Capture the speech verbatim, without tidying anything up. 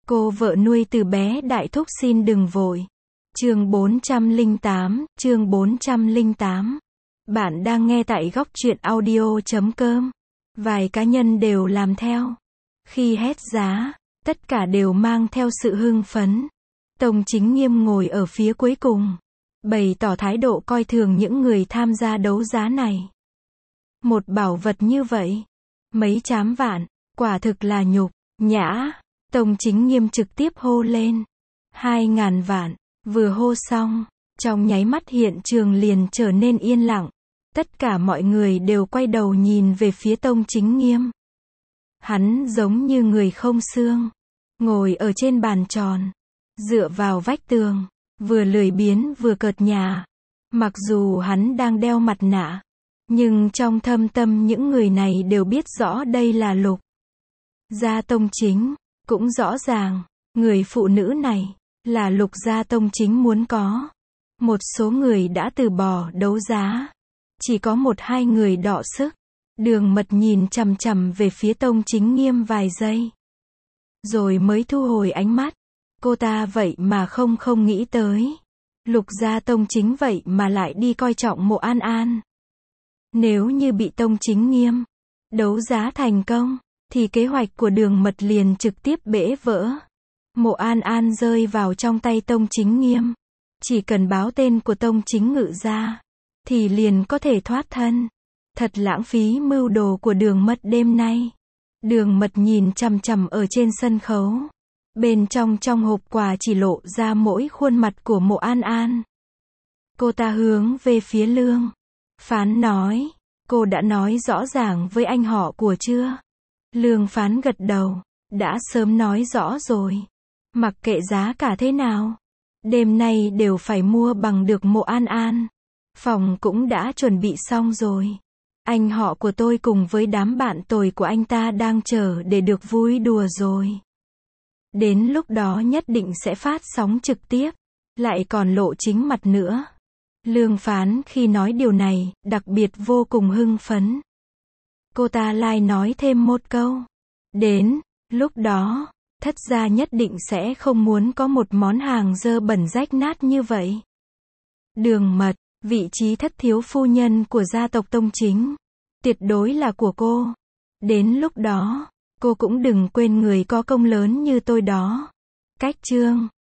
Cô vợ nuôi từ bé đại thúc xin đừng vội. Chương bốn trăm lẻ tám, chương bốn trăm lẻ tám. Bạn đang nghe tại góc truyện audio chấm com. Vài cá nhân đều làm theo. Khi hét giá, tất cả đều mang theo sự hưng phấn. Tông Chính Nghiêm ngồi ở phía cuối cùng, bày tỏ thái độ coi thường những người tham gia đấu giá này. Một bảo vật như vậy, mấy chám vạn, quả thực là nhục nhã. Tông Chính Nghiêm trực tiếp hô lên. Hai ngàn vạn. Vừa hô xong, trong nháy mắt hiện trường liền trở nên yên lặng. Tất cả mọi người đều quay đầu nhìn về phía Tông Chính Nghiêm. Hắn giống như người không xương, ngồi ở trên bàn tròn, dựa vào vách tường, vừa lười biếng vừa cợt nhả. Mặc dù hắn đang đeo mặt nạ, nhưng trong thâm tâm những người này đều biết rõ đây là Lục Gia Tông Chính. Cũng rõ ràng, người phụ nữ này là Lục Gia Tông Chính muốn có. Một số người đã từ bỏ đấu giá, chỉ có một hai người đọ sức. Đường Mật nhìn chằm chằm về phía Tông Chính Nghiêm vài giây, rồi mới thu hồi ánh mắt. Cô ta vậy mà không không nghĩ tới, Lục Gia Tông Chính vậy mà lại đi coi trọng Mộ An An. Nếu như bị Tông Chính Nghiêm đấu giá thành công, thì kế hoạch của Đường Mật liền trực tiếp bể vỡ. Mộ An An rơi vào trong tay Tông Chính Nghiêm, chỉ cần báo tên của Tông Chính Ngự ra, thì liền có thể thoát thân. Thật lãng phí mưu đồ của Đường Mật đêm nay. Đường Mật nhìn chằm chằm ở trên sân khấu. Bên trong trong hộp quà chỉ lộ ra mỗi khuôn mặt của Mộ An An. Cô ta hướng về phía Lương Phán nói, cô đã nói rõ ràng với anh họ của chưa? Lương Phán gật đầu, đã sớm nói rõ rồi. Mặc kệ giá cả thế nào, đêm nay đều phải mua bằng được Mộ An An. Phòng cũng đã chuẩn bị xong rồi. Anh họ của tôi cùng với đám bạn tồi của anh ta đang chờ để được vui đùa rồi. Đến lúc đó nhất định sẽ phát sóng trực tiếp, lại còn lộ chính mặt nữa. Lương Phán khi nói điều này, đặc biệt vô cùng hưng phấn. Cô ta lại nói thêm một câu. Đến lúc đó, Thất gia nhất định sẽ không muốn có một món hàng dơ bẩn rách nát như vậy. Đường Mật, vị trí thất thiếu phu nhân của gia tộc Tông Chính, tuyệt đối là của cô. Đến lúc đó, cô cũng đừng quên người có công lớn như tôi đó. Cách chương